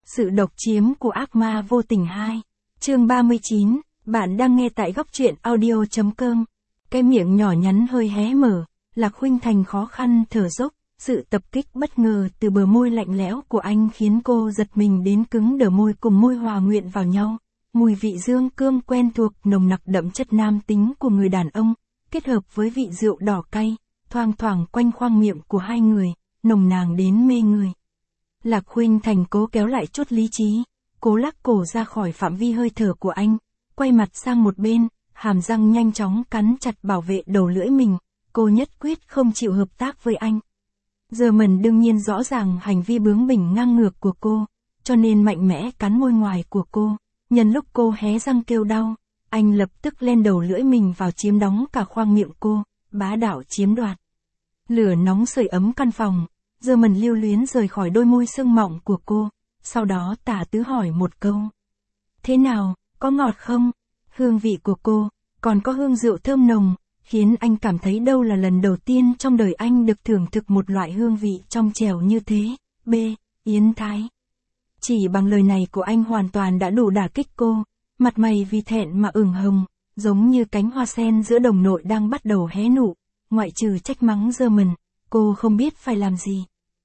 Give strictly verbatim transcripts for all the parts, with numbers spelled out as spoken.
Sự độc chiếm của ác ma vô tình hai. Chương ba mươi chín, bạn đang nghe tại góc truyện audio chấm com. Cái miệng nhỏ nhắn hơi hé mở, Lạc Khuynh Thành khó khăn thở dốc, sự tập kích bất ngờ từ bờ môi lạnh lẽo của anh khiến cô giật mình đến cứng đờ môi cùng môi hòa nguyện vào nhau. Mùi vị dương cương quen thuộc nồng nặc đậm chất nam tính của người đàn ông, kết hợp với vị rượu đỏ cay, thoang thoảng quanh khoang miệng của hai người, nồng nàn đến mê người. Lạc Khuynh Thành cố kéo lại chút lý trí, cố lắc cổ ra khỏi phạm vi hơi thở của anh, quay mặt sang một bên, hàm răng nhanh chóng cắn chặt bảo vệ đầu lưỡi mình, cô nhất quyết không chịu hợp tác với anh. Giờ mình đương nhiên rõ ràng hành vi bướng bỉnh ngang ngược của cô, cho nên mạnh mẽ cắn môi ngoài của cô, nhân lúc cô hé răng kêu đau, anh lập tức lên đầu lưỡi mình vào chiếm đóng cả khoang miệng cô, bá đạo chiếm đoạt. Lửa nóng sưởi ấm căn phòng. Giờ mình lưu luyến rời khỏi đôi môi sưng mọng của cô, sau đó tả tứ hỏi một câu. Thế nào, có ngọt không? Hương vị của cô, còn có hương rượu thơm nồng, khiến anh cảm thấy đâu là lần đầu tiên trong đời anh được thưởng thức một loại hương vị trong trẻo như thế. B. Yến Thái. Chỉ bằng lời này của anh hoàn toàn đã đủ đả kích cô, mặt mày vì thẹn mà ửng hồng, giống như cánh hoa sen giữa đồng nội đang bắt đầu hé nụ, ngoại trừ trách mắng dơ mình. Cô không biết phải làm gì.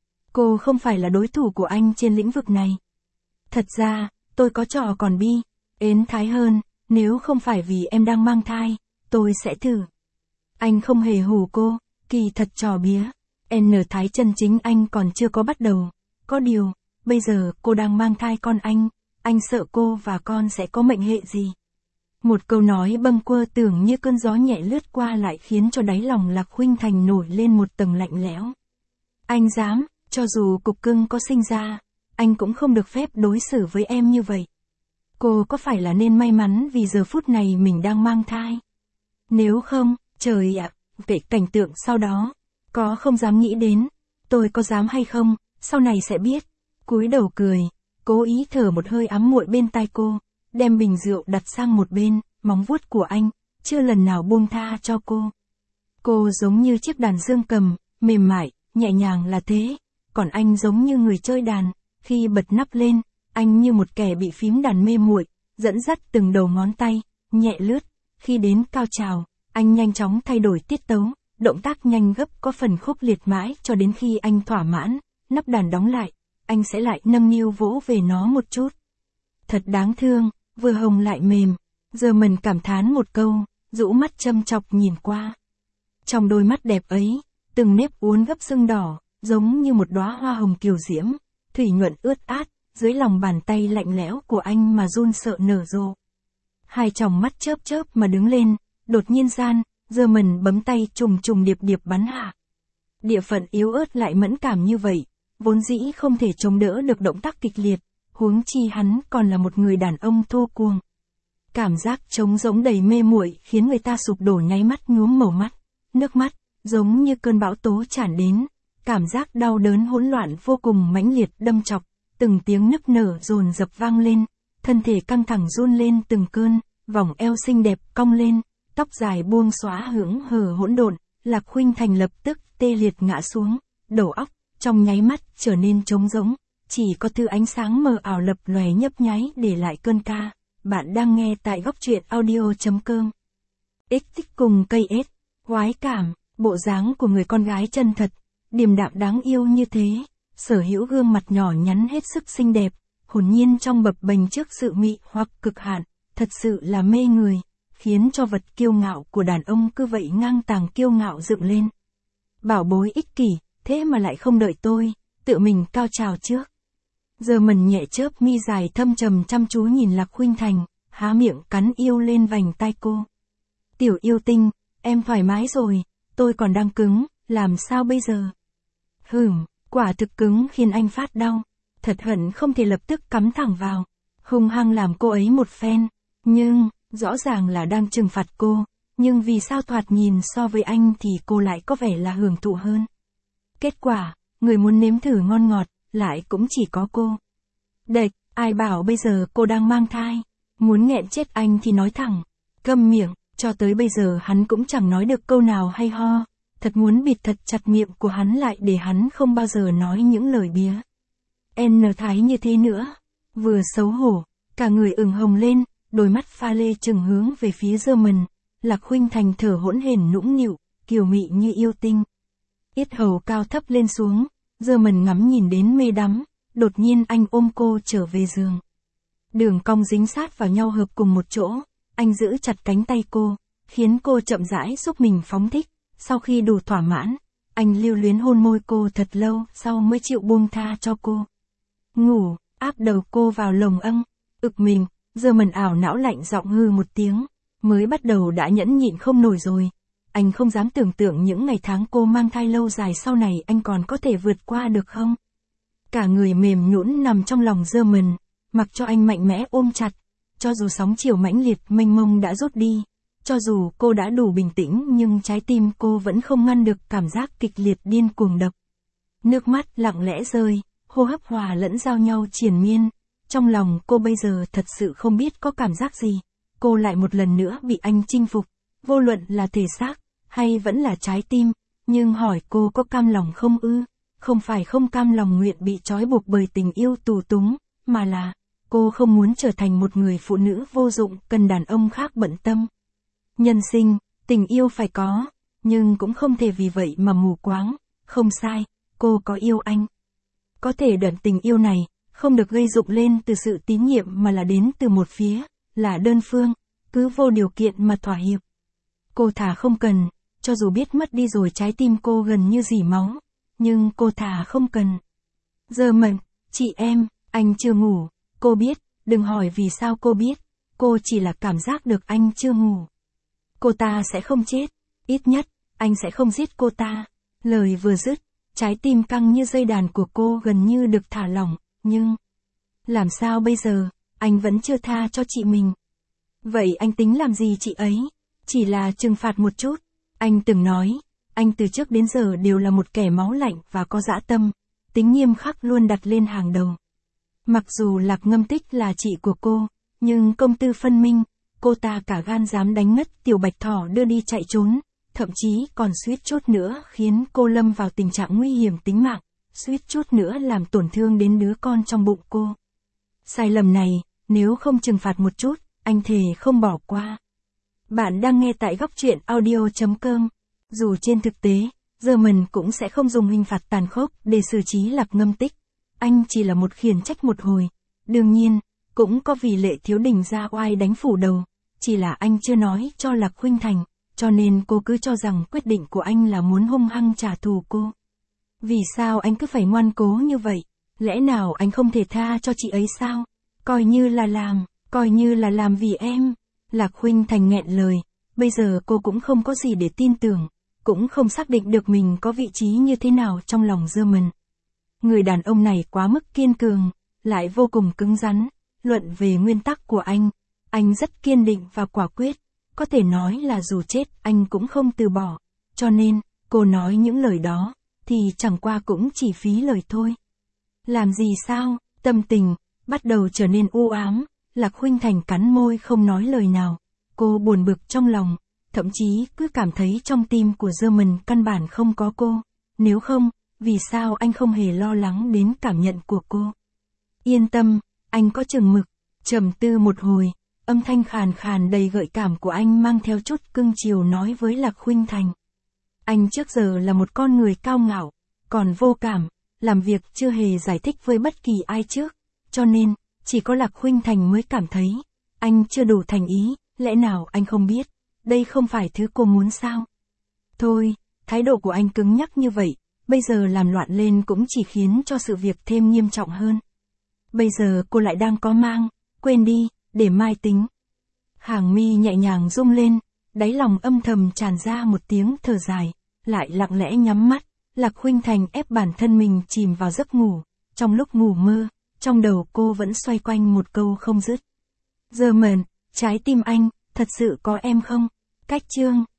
Cô không phải là đối thủ của anh trên lĩnh vực này. Thật ra, tôi có trò còn bi, ến thái hơn, nếu không phải vì em đang mang thai, tôi sẽ thử. Anh không hề hù cô, kỳ thật trò bía. N thái chân chính anh còn chưa có bắt đầu. Có điều, bây giờ cô đang mang thai con anh, anh sợ cô và con sẽ có mệnh hệ gì. Một câu nói bâng quơ tưởng như cơn gió nhẹ lướt qua lại khiến cho đáy lòng Lạc Khuynh Thành nổi lên một tầng lạnh lẽo. Anh dám, cho dù cục cưng có sinh ra, anh cũng không được phép đối xử với em như vậy. Cô có phải là nên may mắn vì giờ phút này mình đang mang thai? Nếu không, trời ạ, về cảnh tượng sau đó, có không dám nghĩ đến, tôi có dám hay không, sau này sẽ biết. Cúi đầu cười, cố ý thở một hơi ấm muội bên tai cô. Đem bình rượu đặt sang một bên, móng vuốt của anh, chưa lần nào buông tha cho cô. Cô giống như chiếc đàn dương cầm, mềm mại, nhẹ nhàng là thế, còn anh giống như người chơi đàn, khi bật nắp lên, anh như một kẻ bị phím đàn mê muội, dẫn dắt từng đầu ngón tay, nhẹ lướt, khi đến cao trào, anh nhanh chóng thay đổi tiết tấu, động tác nhanh gấp có phần khúc liệt mãi cho đến khi anh thỏa mãn, nắp đàn đóng lại, anh sẽ lại nâng niu vỗ về nó một chút. Thật đáng thương. Vừa hồng lại mềm, giờ mình cảm thán một câu, rũ mắt châm chọc nhìn qua. Trong đôi mắt đẹp ấy, từng nếp uốn gấp sưng đỏ, giống như một đóa hoa hồng kiều diễm, thủy nhuận ướt át, dưới lòng bàn tay lạnh lẽo của anh mà run sợ nở rộ. Hai tròng mắt chớp chớp mà đứng lên, đột nhiên gian, giờ mình bấm tay trùng trùng điệp điệp bắn hạ. Địa phận yếu ớt lại mẫn cảm như vậy, vốn dĩ không thể chống đỡ được động tác kịch liệt. Huống chi hắn còn là một người đàn ông thô cuồng. Cảm giác trống rỗng đầy mê muội khiến người ta sụp đổ nháy mắt nhuốm màu mắt, nước mắt, giống như cơn bão tố tràn đến, cảm giác đau đớn hỗn loạn vô cùng mãnh liệt đâm chọc, từng tiếng nức nở dồn dập vang lên, thân thể căng thẳng run lên từng cơn, vòng eo xinh đẹp cong lên, tóc dài buông xóa hững hờ hỗn độn, Lạc Khuynh Thành lập tức tê liệt ngã xuống, đầu óc trong nháy mắt trở nên trống rỗng. Chỉ có thứ ánh sáng mờ ảo lập lòe nhấp nháy để lại cơn ca. Bạn đang nghe tại góc truyện audio chấm com. X tích cùng cây ết, hoái cảm, bộ dáng của người con gái chân thật, điềm đạm đáng yêu như thế, sở hữu gương mặt nhỏ nhắn hết sức xinh đẹp, hồn nhiên trong bập bềnh trước sự mị hoặc cực hạn, thật sự là mê người, khiến cho vật kiêu ngạo của đàn ông cứ vậy ngang tàng kiêu ngạo dựng lên. Bảo bối ích kỷ, thế mà lại không đợi tôi, tự mình cao trào trước. Giờ mình nhẹ chớp mi dài thâm trầm chăm chú nhìn Lạc Khuynh Thành, há miệng cắn yêu lên vành tai cô. Tiểu yêu tinh, em thoải mái rồi, tôi còn đang cứng, làm sao bây giờ? Hửm, quả thực cứng khiến anh phát đau, thật hận không thể lập tức cắm thẳng vào, hung hăng làm cô ấy một phen, nhưng, rõ ràng là đang trừng phạt cô, nhưng vì sao thoạt nhìn so với anh thì cô lại có vẻ là hưởng thụ hơn. Kết quả, người muốn nếm thử ngon ngọt, lại cũng chỉ có cô. Đệch, ai bảo bây giờ cô đang mang thai, muốn nghẹn chết anh thì nói thẳng, câm miệng, cho tới bây giờ hắn cũng chẳng nói được câu nào hay ho, thật muốn bịt thật chặt miệng của hắn lại để hắn không bao giờ nói những lời bía. N thái như thế nữa, vừa xấu hổ, cả người ửng hồng lên, đôi mắt pha lê trừng hướng về phía German. Lạc Khuynh Thành thở hỗn hển nũng nịu, kiều mị như yêu tinh. Yết hầu cao thấp lên xuống, German ngắm nhìn đến mê đắm, đột nhiên anh ôm cô trở về giường. Đường cong dính sát vào nhau hợp cùng một chỗ, anh giữ chặt cánh tay cô, khiến cô chậm rãi giúp mình phóng thích. Sau khi đủ thỏa mãn, anh lưu luyến hôn môi cô thật lâu sau mới chịu buông tha cho cô. Ngủ, áp đầu cô vào lồng âng, ực mình, German ảo não lạnh giọng hư một tiếng, mới bắt đầu đã nhẫn nhịn không nổi rồi. Anh không dám tưởng tượng những ngày tháng cô mang thai lâu dài sau này anh còn có thể vượt qua được không? Cả người mềm nhũn nằm trong lòng German, mặc cho anh mạnh mẽ ôm chặt, cho dù sóng chiều mãnh liệt mênh mông đã rút đi, cho dù cô đã đủ bình tĩnh nhưng trái tim cô vẫn không ngăn được cảm giác kịch liệt điên cuồng đập. Nước mắt lặng lẽ rơi, hô hấp hòa lẫn giao nhau triền miên, trong lòng cô bây giờ thật sự không biết có cảm giác gì, cô lại một lần nữa bị anh chinh phục, vô luận là thể xác, hay vẫn là trái tim, nhưng hỏi cô có cam lòng không ư? Không phải không cam lòng nguyện bị trói buộc bởi tình yêu tù túng, mà là, cô không muốn trở thành một người phụ nữ vô dụng cần đàn ông khác bận tâm. Nhân sinh, tình yêu phải có, nhưng cũng không thể vì vậy mà mù quáng, không sai, cô có yêu anh. Có thể đoạn tình yêu này, không được gây dựng lên từ sự tín nhiệm mà là đến từ một phía, là đơn phương, cứ vô điều kiện mà thỏa hiệp. Cô thà không cần, cho dù biết mất đi rồi trái tim cô gần như rỉ máu, nhưng cô thà không cần. German, chị em, anh chưa ngủ, cô biết, đừng hỏi vì sao cô biết, cô chỉ là cảm giác được anh chưa ngủ. Cô ta sẽ không chết, ít nhất, anh sẽ không giết cô ta. Lời vừa dứt, trái tim căng như dây đàn của cô gần như được thả lỏng, nhưng... Làm sao bây giờ, anh vẫn chưa tha cho chị mình. Vậy anh tính làm gì chị ấy? Chỉ là trừng phạt một chút. Anh từng nói, anh từ trước đến giờ đều là một kẻ máu lạnh và có dã tâm, tính nghiêm khắc luôn đặt lên hàng đầu. Mặc dù Lạc Ngâm Tích là chị của cô, nhưng công tư phân minh, cô ta cả gan dám đánh ngất Tiểu Bạch Thỏ đưa đi chạy trốn, thậm chí còn suýt chút nữa khiến cô lâm vào tình trạng nguy hiểm tính mạng, suýt chút nữa làm tổn thương đến đứa con trong bụng cô. Sai lầm này, nếu không trừng phạt một chút, anh thề không bỏ qua. Bạn đang nghe tại góc truyện audio chấm com. Dù trên thực tế, German cũng sẽ không dùng hình phạt tàn khốc để xử trí Lạc Ngâm Tích. Anh chỉ là một khiển trách một hồi. Đương nhiên, cũng có vì Lệ Thiếu Đình ra oai đánh phủ đầu. Chỉ là anh chưa nói cho Lạc Khuynh Thành, cho nên cô cứ cho rằng quyết định của anh là muốn hung hăng trả thù cô. Vì sao anh cứ phải ngoan cố như vậy? Lẽ nào anh không thể tha cho chị ấy sao? Coi như là làm, coi như là làm vì em. Lạc Khuynh Thành nghẹn lời, bây giờ cô cũng không có gì để tin tưởng, cũng không xác định được mình có vị trí như thế nào trong lòng German. Người đàn ông này quá mức kiên cường, lại vô cùng cứng rắn, luận về nguyên tắc của anh, anh rất kiên định và quả quyết, có thể nói là dù chết anh cũng không từ bỏ, cho nên, cô nói những lời đó, thì chẳng qua cũng chỉ phí lời thôi. Làm gì sao, tâm tình, bắt đầu trở nên u ám. Lạc Khuynh Thành cắn môi không nói lời nào, cô buồn bực trong lòng, thậm chí cứ cảm thấy trong tim của German căn bản không có cô, nếu không, vì sao anh không hề lo lắng đến cảm nhận của cô. Yên tâm, anh có chừng mực. Trầm tư một hồi, âm thanh khàn khàn đầy gợi cảm của anh mang theo chút cưng chiều nói với Lạc Khuynh Thành. Anh trước giờ là một con người cao ngạo, còn vô cảm, làm việc chưa hề giải thích với bất kỳ ai trước, cho nên, chỉ có Lạc Khuynh Thành mới cảm thấy, anh chưa đủ thành ý, lẽ nào anh không biết, đây không phải thứ cô muốn sao? Thôi, thái độ của anh cứng nhắc như vậy, bây giờ làm loạn lên cũng chỉ khiến cho sự việc thêm nghiêm trọng hơn. Bây giờ cô lại đang có mang, quên đi, để mai tính. Hàng mi nhẹ nhàng rung lên, đáy lòng âm thầm tràn ra một tiếng thở dài, lại lặng lẽ nhắm mắt, Lạc Khuynh Thành ép bản thân mình chìm vào giấc ngủ, trong lúc ngủ mơ. Trong đầu cô vẫn xoay quanh một câu không dứt. German, trái tim anh, thật sự có em không? Cách chương